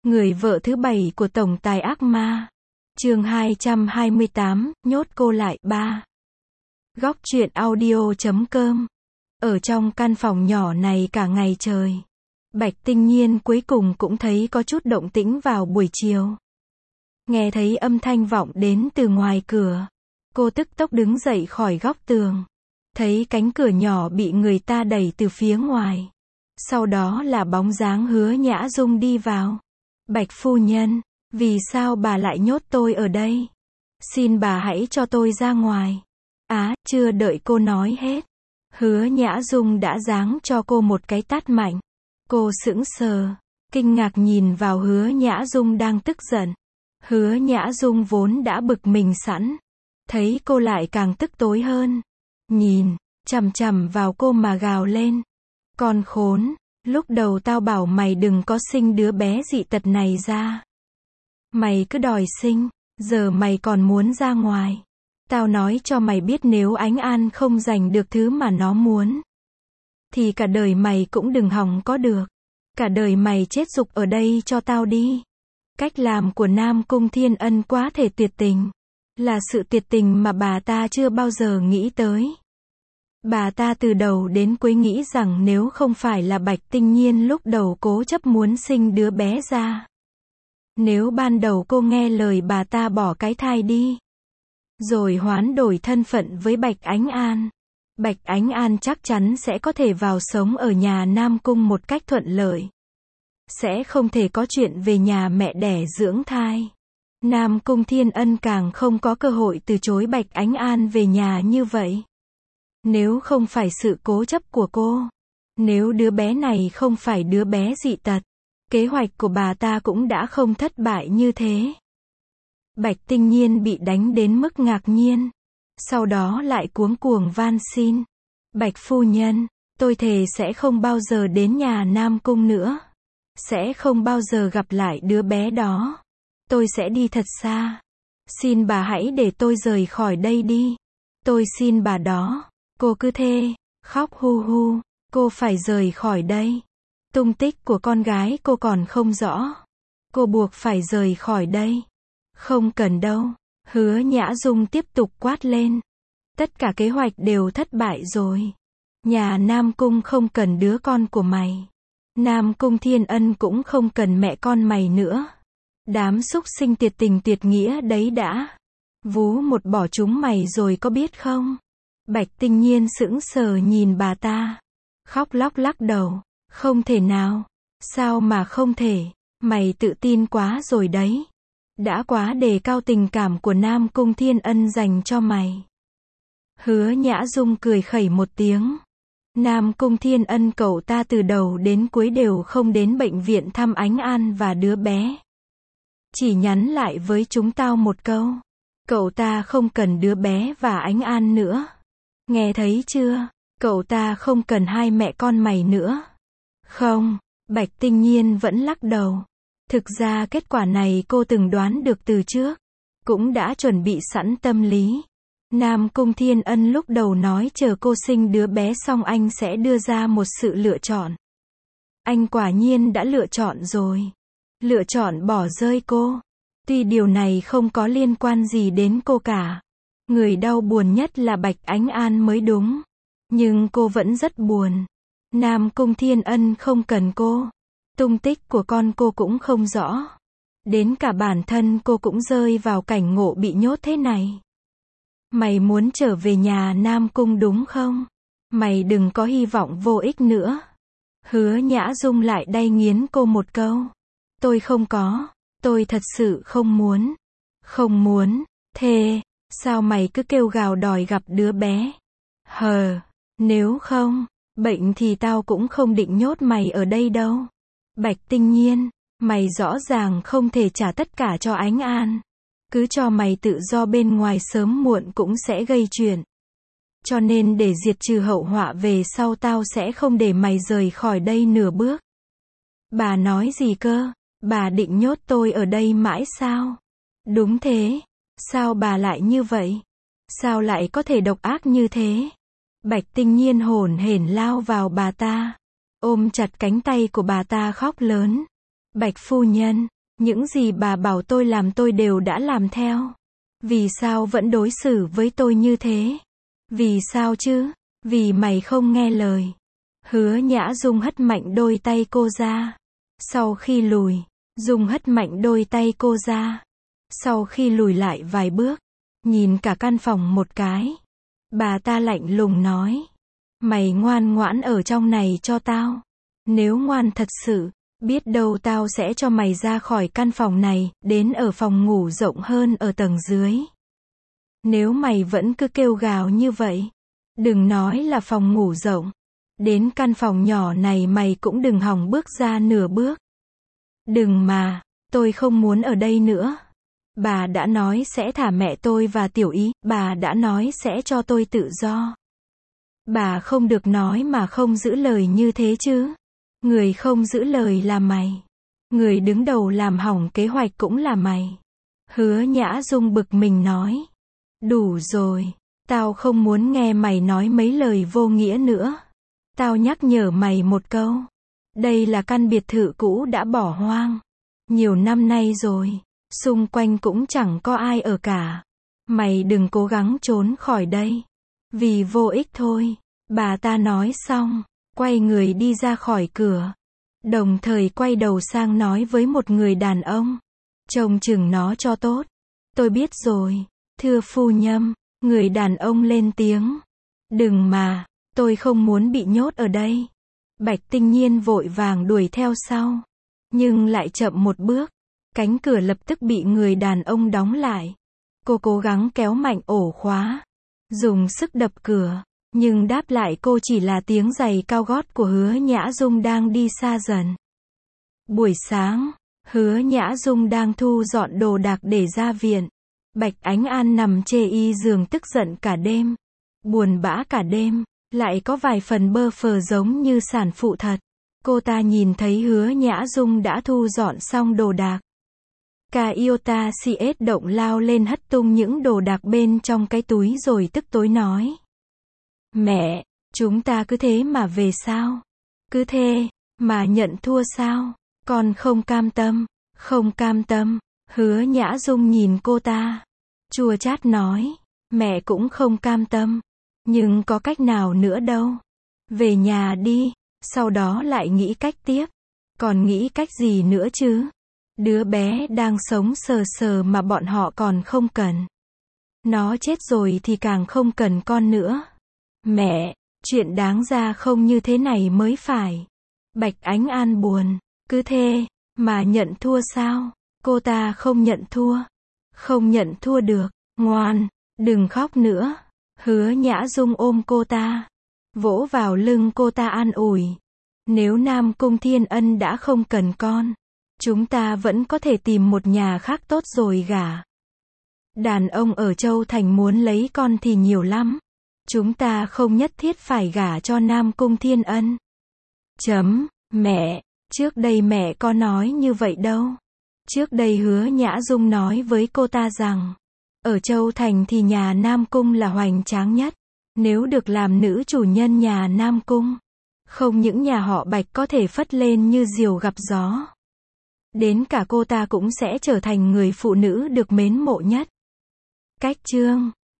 Người vợ thứ 7 của tổng tài ác ma. Chương 228, nhốt cô lại. 3. Góc truyện audio.com. Ở trong căn phòng nhỏ này cả ngày trời, Bạch Tinh Nhiên cuối cùng cũng thấy có chút động tĩnh vào buổi chiều. Nghe thấy âm thanh vọng đến từ ngoài cửa, cô tức tốc đứng dậy khỏi góc tường. Thấy cánh cửa nhỏ bị người ta đẩy từ phía ngoài. Sau đó là bóng dáng Hứa Nhã Dung đi vào. Bạch phu nhân, vì sao bà lại nhốt tôi ở đây? Xin bà hãy cho tôi ra ngoài. Chưa đợi cô nói hết, Hứa Nhã Dung đã giáng cho cô một cái tát mạnh. Cô sững sờ, kinh ngạc nhìn vào Hứa Nhã Dung đang tức giận. Hứa Nhã Dung vốn đã bực mình sẵn, thấy cô lại càng tức tối hơn. Nhìn chằm chằm vào cô mà gào lên. Con khốn, lúc đầu tao bảo mày đừng có sinh đứa bé dị tật này ra. Mày cứ đòi sinh, giờ mày còn muốn ra ngoài. Tao nói cho mày biết nếu Ánh An không giành được thứ mà nó muốn, thì cả đời mày cũng đừng hòng có được. Cả đời mày chết rục ở đây cho tao đi. Cách làm của Nam Cung Thiên Ân quá thể tuyệt tình. Là sự tuyệt tình mà bà ta chưa bao giờ nghĩ tới. Bà ta từ đầu đến cuối nghĩ rằng nếu không phải là Bạch Tinh Nhiên lúc đầu cố chấp muốn sinh đứa bé ra. Nếu ban đầu cô nghe lời bà ta bỏ cái thai đi, rồi hoán đổi thân phận với Bạch Ánh An, Bạch Ánh An chắc chắn sẽ có thể vào sống ở nhà Nam Cung một cách thuận lợi. Sẽ không thể có chuyện về nhà mẹ đẻ dưỡng thai. Nam Cung Thiên Ân càng không có cơ hội từ chối Bạch Ánh An về nhà như vậy. Nếu không phải sự cố chấp của cô, nếu đứa bé này không phải đứa bé dị tật, kế hoạch của bà ta cũng đã không thất bại như thế. Bạch Tinh Nhiên bị đánh đến mức ngạc nhiên, sau đó lại cuống cuồng van xin. Bạch phu nhân, tôi thề sẽ không bao giờ đến nhà Nam Cung nữa. Sẽ không bao giờ gặp lại đứa bé đó. Tôi sẽ đi thật xa. Xin bà hãy để tôi rời khỏi đây đi. Tôi xin bà đó. Cô cứ thê, khóc hu hu. Cô phải rời khỏi đây. Tung tích của con gái cô còn không rõ. Cô buộc phải rời khỏi đây. Không cần đâu. Hứa Nhã Dung tiếp tục quát lên. Tất cả kế hoạch đều thất bại rồi. Nhà Nam Cung không cần đứa con của mày. Nam Cung Thiên Ân cũng không cần mẹ con mày nữa. Đám súc sinh tuyệt tình tuyệt nghĩa đấy đã vú một bỏ chúng mày rồi có biết không? Bạch Tinh Nhiên sững sờ nhìn bà ta, khóc lóc lắc đầu. Không thể nào. Sao mà không thể? Mày tự tin quá rồi đấy. Đã quá đề cao tình cảm của Nam Cung Thiên Ân dành cho mày. Hứa Nhã Dung cười khẩy một tiếng. Nam Cung Thiên Ân cậu ta từ đầu đến cuối đều không đến bệnh viện thăm Ánh An và đứa bé. Chỉ nhắn lại với chúng tao một câu. Cậu ta không cần đứa bé và Ánh An nữa. Nghe thấy chưa? Cậu ta không cần hai mẹ con mày nữa. Không, Bạch Tinh Nhiên vẫn lắc đầu. Thực ra kết quả này cô từng đoán được từ trước. Cũng đã chuẩn bị sẵn tâm lý. Nam Cung Thiên Ân lúc đầu nói chờ cô sinh đứa bé xong anh sẽ đưa ra một sự lựa chọn. Anh quả nhiên đã lựa chọn rồi. Lựa chọn bỏ rơi cô. Tuy điều này không có liên quan gì đến cô cả. Người đau buồn nhất là Bạch Ánh An mới đúng. Nhưng cô vẫn rất buồn. Nam Cung Thiên Ân không cần cô. Tung tích của con cô cũng không rõ. Đến cả bản thân cô cũng rơi vào cảnh ngộ bị nhốt thế này. Mày muốn trở về nhà Nam Cung đúng không? Mày đừng có hy vọng vô ích nữa. Hứa Nhã Dung lại đay nghiến cô một câu. Tôi không có. Tôi thật sự không muốn. Không muốn. Thế, sao mày cứ kêu gào đòi gặp đứa bé? Nếu không, bệnh thì tao cũng không định nhốt mày ở đây đâu. Bạch Tinh Nhiên, mày rõ ràng không thể trả tất cả cho Ánh An. Cứ cho mày tự do bên ngoài sớm muộn cũng sẽ gây chuyện. Cho nên để diệt trừ hậu họa về sau tao sẽ không để mày rời khỏi đây nửa bước. Bà nói gì cơ? Bà định nhốt tôi ở đây mãi sao? Đúng thế. Sao bà lại như vậy? Sao lại có thể độc ác như thế? Bạch Tinh Nhiên hổn hển lao vào bà ta, ôm chặt cánh tay của bà ta khóc lớn. Bạch phu nhân, Những gì bà bảo tôi làm tôi đều đã làm theo. Vì sao vẫn đối xử với tôi như thế? Vì sao chứ? Vì mày không nghe lời. Hứa Nhã Dung hất mạnh đôi tay cô ra. Sau khi lùi, Dung hất mạnh đôi tay cô ra. Sau khi lùi lại vài bước, nhìn cả căn phòng một cái. Bà ta lạnh lùng nói. Mày ngoan ngoãn ở trong này cho tao. Nếu ngoan thật sự, biết đâu tao sẽ cho mày ra khỏi căn phòng này, đến ở phòng ngủ rộng hơn ở tầng dưới. Nếu mày vẫn cứ kêu gào như vậy, đừng nói là phòng ngủ rộng. Đến căn phòng nhỏ này mày cũng đừng hòng bước ra nửa bước. Đừng mà, tôi không muốn ở đây nữa. Bà đã nói sẽ thả mẹ tôi và Tiểu Ý, bà đã nói sẽ cho tôi tự do. Bà không được nói mà không giữ lời như thế chứ. Người không giữ lời là mày. Người đứng đầu làm hỏng kế hoạch cũng là mày. Hứa Nhã Dung bực mình nói. Đủ rồi, tao không muốn nghe mày nói mấy lời vô nghĩa nữa. Tao nhắc nhở mày một câu. Đây là căn biệt thự cũ đã bỏ hoang. Nhiều năm nay rồi, xung quanh cũng chẳng có ai ở cả. Mày đừng cố gắng trốn khỏi đây. Vì vô ích thôi. Bà ta nói xong, quay người đi ra khỏi cửa. Đồng thời quay đầu sang nói với một người đàn ông. Trông chừng nó cho tốt. Tôi biết rồi, thưa phu nhân. Người đàn ông lên tiếng. Đừng mà, tôi không muốn bị nhốt ở đây. Bạch Tinh Nhiên vội vàng đuổi theo sau. Nhưng lại chậm một bước. Cánh cửa lập tức bị người đàn ông đóng lại. Cô cố gắng kéo mạnh ổ khóa. Dùng sức đập cửa. Nhưng đáp lại cô chỉ là tiếng giày cao gót của Hứa Nhã Dung đang đi xa dần. Buổi sáng, Hứa Nhã Dung đang thu dọn đồ đạc để ra viện. Bạch Ánh An nằm chê y giường tức giận cả đêm. Buồn bã cả đêm, lại có vài phần bơ phờ giống như sản phụ thật. Cô ta nhìn thấy Hứa Nhã Dung đã thu dọn xong đồ đạc. Iota CS động lao lên hất tung những đồ đạc bên trong cái túi rồi tức tối nói. Mẹ, chúng ta cứ thế mà về sao? Cứ thế, mà nhận thua sao? Con không cam tâm, không cam tâm. Hứa Nhã Dung nhìn cô ta. Chua chát nói, mẹ cũng không cam tâm. Nhưng có cách nào nữa đâu. Về nhà đi, sau đó lại nghĩ cách tiếp. Còn nghĩ cách gì nữa chứ? Đứa bé đang sống sờ sờ mà bọn họ còn không cần. Nó chết rồi thì càng không cần con nữa. Mẹ, chuyện đáng ra không như thế này mới phải. Bạch Ánh An buồn, cứ thế, mà nhận thua sao? Cô ta không nhận thua. Không nhận thua được, ngoan, đừng khóc nữa. Hứa Nhã Dung ôm cô ta, vỗ vào lưng cô ta an ủi. Nếu Nam Cung Thiên Ân đã không cần con, chúng ta vẫn có thể tìm một nhà khác tốt rồi gả. Đàn ông ở Châu Thành muốn lấy con thì nhiều lắm. Chúng ta không nhất thiết phải gả cho Nam Cung Thiên Ân. Mẹ, trước đây mẹ có nói như vậy đâu. Trước đây Hứa Nhã Dung nói với cô ta rằng, ở Châu Thành thì nhà Nam Cung là hoành tráng nhất. Nếu được làm nữ chủ nhân nhà Nam Cung, không những nhà họ Bạch có thể phất lên như diều gặp gió. Đến cả cô ta cũng sẽ trở thành người phụ nữ được mến mộ nhất. Cách chương